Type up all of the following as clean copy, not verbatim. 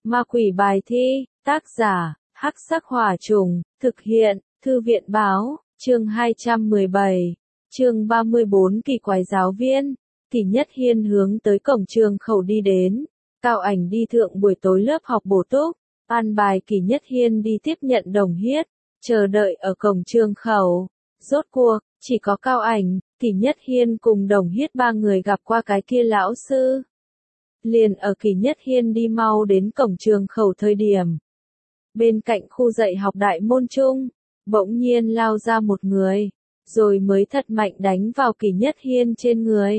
Ma quỷ bài thi, tác giả, Hắc Sắc Hỏa Trùng, thực hiện, Thư viện báo, chương 217, chương 34 kỳ quái giáo viên. Kỷ Nhất Hiên hướng tới cổng trường khẩu đi đến, Cao Ảnh đi thượng buổi tối lớp học bổ túc, an bài Kỷ Nhất Hiên đi tiếp nhận Đồng Hiết, chờ đợi ở cổng trường khẩu. Rốt cuộc, chỉ có Cao Ảnh, Kỷ Nhất Hiên cùng Đồng Hiết ba người gặp qua cái kia lão sư. Liền ở Kỷ Nhất Hiên đi mau đến cổng trường khẩu thời điểm. Bên cạnh khu dạy học đại môn trung, bỗng nhiên lao ra một người, rồi mới thật mạnh đánh vào Kỷ Nhất Hiên trên người.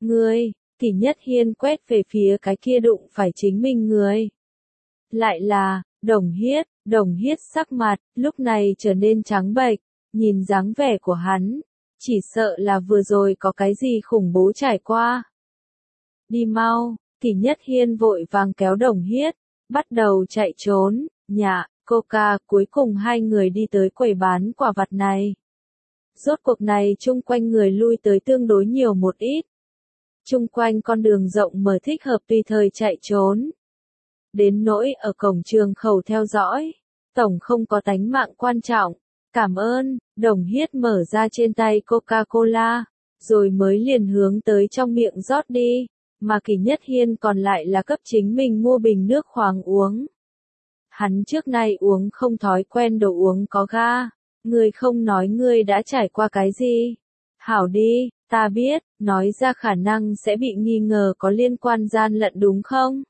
Kỷ Nhất Hiên quét về phía cái kia đụng phải chính mình người. Lại là, Đồng Hiết sắc mặt, lúc này trở nên trắng bệch, nhìn dáng vẻ của hắn, chỉ sợ là vừa rồi có cái gì khủng bố trải qua. Đi mau, Kỷ Nhất Hiên vội vàng kéo Đồng Hiết, bắt đầu chạy trốn, Coca, cuối cùng hai người đi tới quầy bán quả vặt này. Rốt cuộc này chung quanh người lui tới tương đối nhiều một ít. Chung quanh con đường rộng mở thích hợp tùy thời chạy trốn. Đến nỗi ở cổng trường khẩu theo dõi, tổng không có tánh mạng quan trọng. Cảm ơn, Đồng Hiết mở ra trên tay Coca-Cola, rồi mới liền hướng tới trong miệng rót đi, mà Kỷ Nhất Hiên còn lại là cấp chính mình mua bình nước khoáng uống. Hắn trước nay uống không thói quen đồ uống có ga, ngươi không nói ngươi đã trải qua cái gì. Hảo đi, ta biết, nói ra khả năng sẽ bị nghi ngờ có liên quan gian lận đúng không?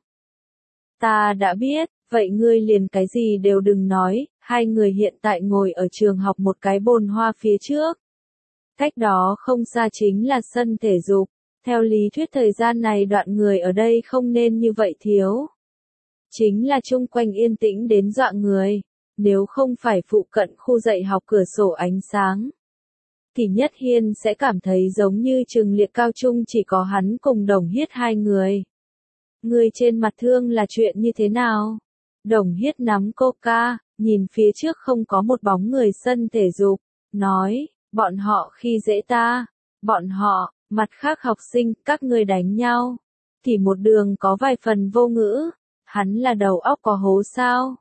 Ta đã biết, vậy ngươi liền cái gì đều đừng nói. Hai người hiện tại ngồi ở trường học một cái bồn hoa phía trước. Cách đó không xa chính là sân thể dục. Theo lý thuyết thời gian này đoạn người ở đây không nên như vậy thiếu. Chính là chung quanh yên tĩnh đến dọa người. Nếu không phải phụ cận khu dạy học cửa sổ ánh sáng, Kỷ Nhất Hiên sẽ cảm thấy giống như trường liệt cao trung chỉ có hắn cùng Đồng Hiết hai người. Người trên mặt thương là chuyện như thế nào? Đồng Hiết nắm Coca, nhìn phía trước không có một bóng người sân thể dục, nói, bọn họ khi dễ ta, bọn họ, mặt khác học sinh, các ngươi đánh nhau. Thì một đường có vài phần vô ngữ, hắn là đầu óc có hố sao?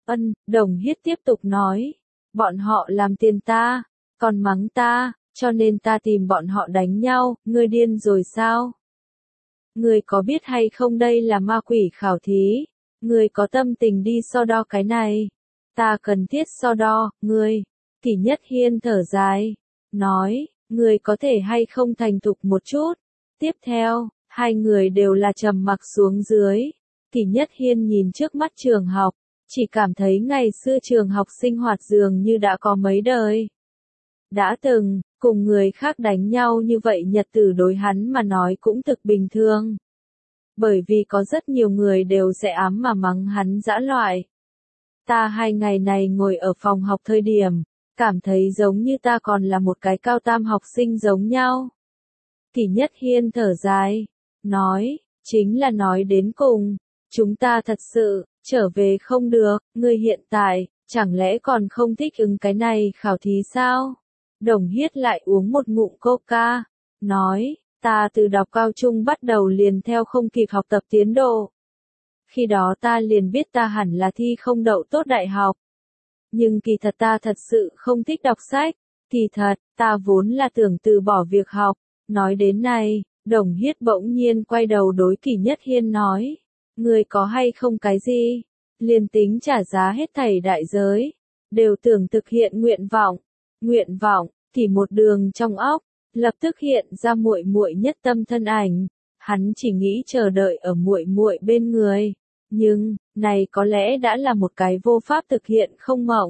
Đồng Hiết tiếp tục nói, bọn họ làm tiền ta, còn mắng ta, cho nên ta tìm bọn họ đánh nhau, ngươi điên rồi sao? Ngươi có biết hay không đây là ma quỷ khảo thí, ngươi có tâm tình đi so đo cái này? Ta cần thiết so đo, ngươi. Kỷ Nhất Hiên thở dài, nói, ngươi có thể hay không thành thục một chút. Tiếp theo, hai người đều là trầm mặc xuống dưới. Kỷ Nhất Hiên nhìn trước mắt trường học, chỉ cảm thấy ngày xưa trường học sinh hoạt dường như đã có mấy đời. Đã từng, cùng người khác đánh nhau như vậy nhật tử đối hắn mà nói cũng thực bình thường. Bởi vì có rất nhiều người đều sẽ ám mà mắng hắn dã loại. Ta hai ngày này ngồi ở phòng học thời điểm, cảm thấy giống như ta còn là một cái cao tam học sinh giống nhau. Kỷ Nhất Hiên thở dài, nói, chính là nói đến cùng, chúng ta thật sự, trở về không được, ngươi hiện tại, chẳng lẽ còn không thích ứng cái này khảo thí sao? Đồng Hiết lại uống một ngụm Coca, nói, ta từ đọc cao trung bắt đầu liền theo không kịp học tập tiến độ. Khi đó ta liền biết ta hẳn là thi không đậu tốt đại học. Nhưng kỳ thật ta thật sự không thích đọc sách. Kỳ thật, ta vốn là tưởng từ bỏ việc học. Nói đến này, Đồng Hiết bỗng nhiên quay đầu đối Kỷ Nhất Hiên nói. Người có hay không cái gì? Liền tính trả giá hết thảy đại giới. Đều tưởng thực hiện nguyện vọng. Nguyện vọng, thì một đường trong óc, lập tức hiện ra muội muội nhất tâm thân ảnh. Hắn chỉ nghĩ chờ đợi ở muội muội bên người. Nhưng, này có lẽ đã là một cái vô pháp thực hiện không mộng.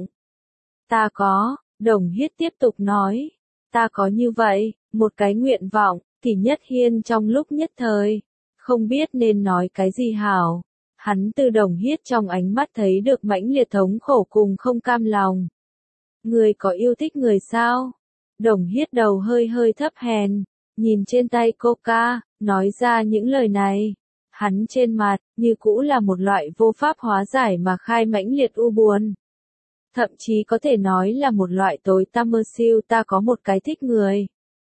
Ta có, Đồng Hiết tiếp tục nói, ta có như vậy, một cái nguyện vọng. Kỷ Nhất Hiên trong lúc nhất thời, không biết nên nói cái gì hảo. Hắn từ Đồng Hiết trong ánh mắt thấy được mãnh liệt thống khổ cùng không cam lòng. Người có yêu thích người sao? Đồng Hiết đầu hơi hơi thấp hèn, nhìn trên tay Coca, nói ra những lời này. Hắn trên mặt, như cũ là một loại vô pháp hóa giải mà khai mãnh liệt u buồn. Thậm chí có thể nói là một loại tối tăm mơ siêu ta có một cái thích người.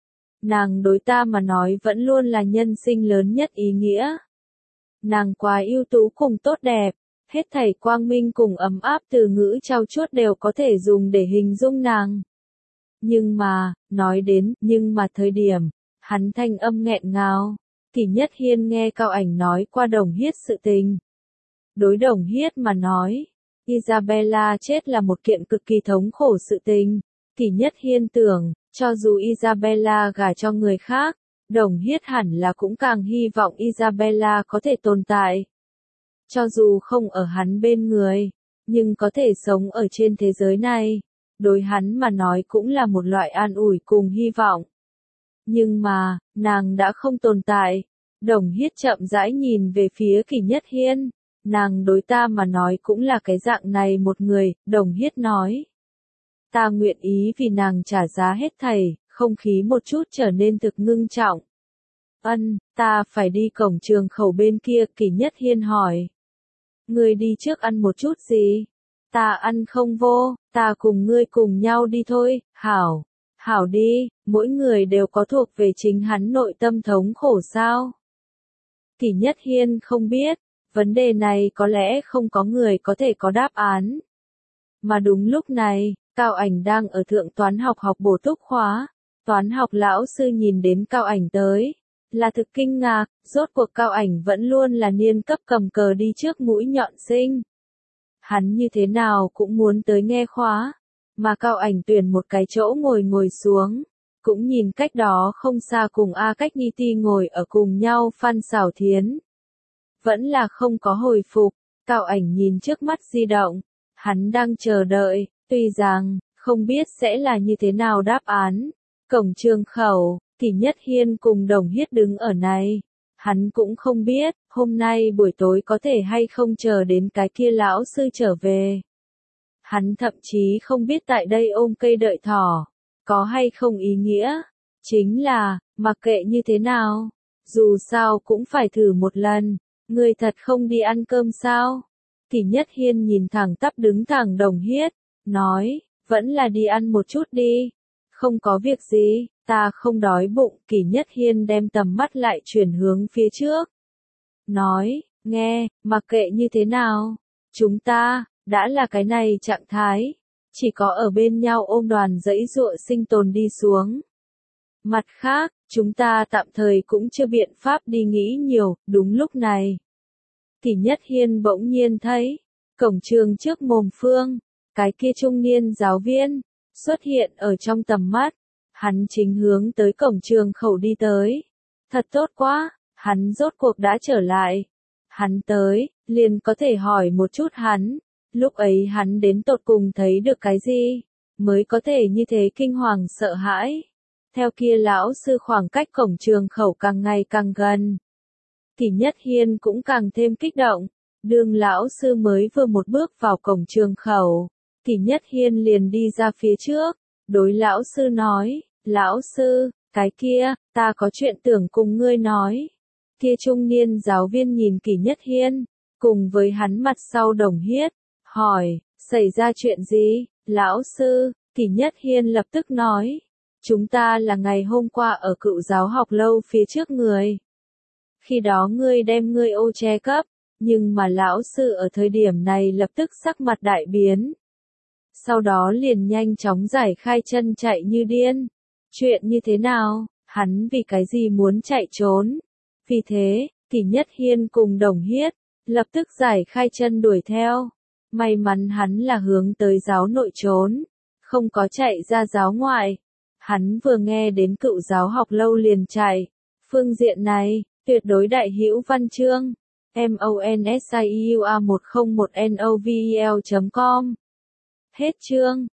Nàng đối ta mà nói vẫn luôn là nhân sinh lớn nhất ý nghĩa. Nàng quá ưu tú cùng tốt đẹp, Hết thảy quang minh cùng ấm áp từ ngữ trau chuốt đều có thể dùng để hình dung nàng. Nhưng mà, nói đến, nhưng mà thời điểm, hắn thanh âm nghẹn ngào. Kỷ Nhất Hiên nghe Cao Ảnh nói qua Đồng Hiết sự tình. Đối Đồng Hiết mà nói, Isabella chết là một kiện cực kỳ thống khổ sự tình. Kỷ Nhất Hiên tưởng, cho dù Isabella gả cho người khác, Đồng Hiết hẳn là cũng càng hy vọng Isabella có thể tồn tại. Cho dù không ở hắn bên người, nhưng có thể sống ở trên thế giới này, đối hắn mà nói cũng là một loại an ủi cùng hy vọng. Nhưng mà, nàng đã không tồn tại. Đồng Hiết chậm rãi nhìn về phía Kỷ Nhất Hiên. Nàng đối ta mà nói cũng là cái dạng này một người, Đồng Hiết nói. Ta nguyện ý vì nàng trả giá hết thảy, không khí một chút trở nên thực ngưng trọng. Ta phải đi cổng trường khẩu bên kia, Kỷ Nhất Hiên hỏi. Ngươi đi trước ăn một chút gì? Ta ăn không vô, ta cùng ngươi cùng nhau đi thôi, hảo. Hảo đi, mỗi người đều có thuộc về chính hắn nội tâm thống khổ sao? Kỷ Nhất Hiên không biết, vấn đề này có lẽ không có người có thể có đáp án. Mà đúng lúc này, Cao Ảnh đang ở thượng toán học học bổ túc khóa. Toán học lão sư nhìn đến Cao Ảnh tới, là thực kinh ngạc, rốt cuộc Cao Ảnh vẫn luôn là niên cấp cầm cờ đi trước mũi nhọn sinh. Hắn như thế nào cũng muốn tới nghe khóa, mà Cao Ảnh tuyển một cái chỗ ngồi xuống, cũng nhìn cách đó không xa cùng A Cách Nhi Ti ngồi ở cùng nhau Phan Xảo Thiến. Vẫn là không có hồi phục, Cao Ảnh nhìn trước mắt di động, hắn đang chờ đợi, tuy rằng, không biết sẽ là như thế nào đáp án. Cổng trường khẩu, Kỷ Nhất Hiên cùng Đồng Hiết đứng ở này. Hắn cũng không biết, hôm nay buổi tối có thể hay không chờ đến cái kia lão sư trở về. Hắn thậm chí không biết tại đây ôm cây đợi thỏ, có hay không ý nghĩa. Chính là, mặc kệ như thế nào, dù sao cũng phải thử một lần. Ngươi thật không đi ăn cơm sao? Kỷ Nhất Hiên nhìn thẳng tắp đứng thẳng Đồng Hiết, nói, vẫn là đi ăn một chút đi. Không có việc gì, ta không đói bụng. Kỷ Nhất Hiên đem tầm mắt lại chuyển hướng phía trước. Nói, nghe, mặc kệ như thế nào, chúng ta, đã là cái này trạng thái. Chỉ có ở bên nhau ôm đoàn dãy dụa sinh tồn đi xuống. Mặt khác, chúng ta tạm thời cũng chưa biện pháp đi nghĩ nhiều, đúng lúc này. Kỷ Nhất Hiên bỗng nhiên thấy, cổng trường trước mồm phương, cái kia trung niên giáo viên, xuất hiện ở trong tầm mắt. Hắn chính hướng tới cổng trường khẩu đi tới. Thật tốt quá, hắn rốt cuộc đã trở lại. Hắn tới, liền có thể hỏi một chút hắn. Lúc ấy hắn đến tột cùng thấy được cái gì, mới có thể như thế kinh hoàng sợ hãi. Theo kia lão sư khoảng cách cổng trường khẩu càng ngày càng gần. Kỷ Nhất Hiên cũng càng thêm kích động. Đường lão sư mới vừa một bước vào cổng trường khẩu. Kỷ Nhất Hiên liền đi ra phía trước. Đối lão sư nói, lão sư, cái kia, ta có chuyện tưởng cùng ngươi nói. Kia trung niên giáo viên nhìn Kỷ Nhất Hiên, cùng với hắn mặt sau Đồng Hiết, hỏi, xảy ra chuyện gì, lão sư? Kỷ Nhất Hiên lập tức nói, chúng ta là ngày hôm qua ở Cựu Giáo học lâu phía trước người. Khi đó ngươi đem ngươi ô che cấp, nhưng mà lão sư ở thời điểm này lập tức sắc mặt đại biến. Sau đó liền nhanh chóng giải khai chân chạy như điên. Chuyện như thế nào, hắn vì cái gì muốn chạy trốn? Vì thế, Kỷ Nhất Hiên cùng Đồng Hiết, lập tức giải khai chân đuổi theo. May mắn hắn là hướng tới giáo nội trốn, không có chạy ra giáo ngoại. Hắn vừa nghe đến Cựu Giáo học lâu liền chạy. Phương diện này, tuyệt đối đại hữu văn chương. MONSIUA101NOVEL.com. Hết chương.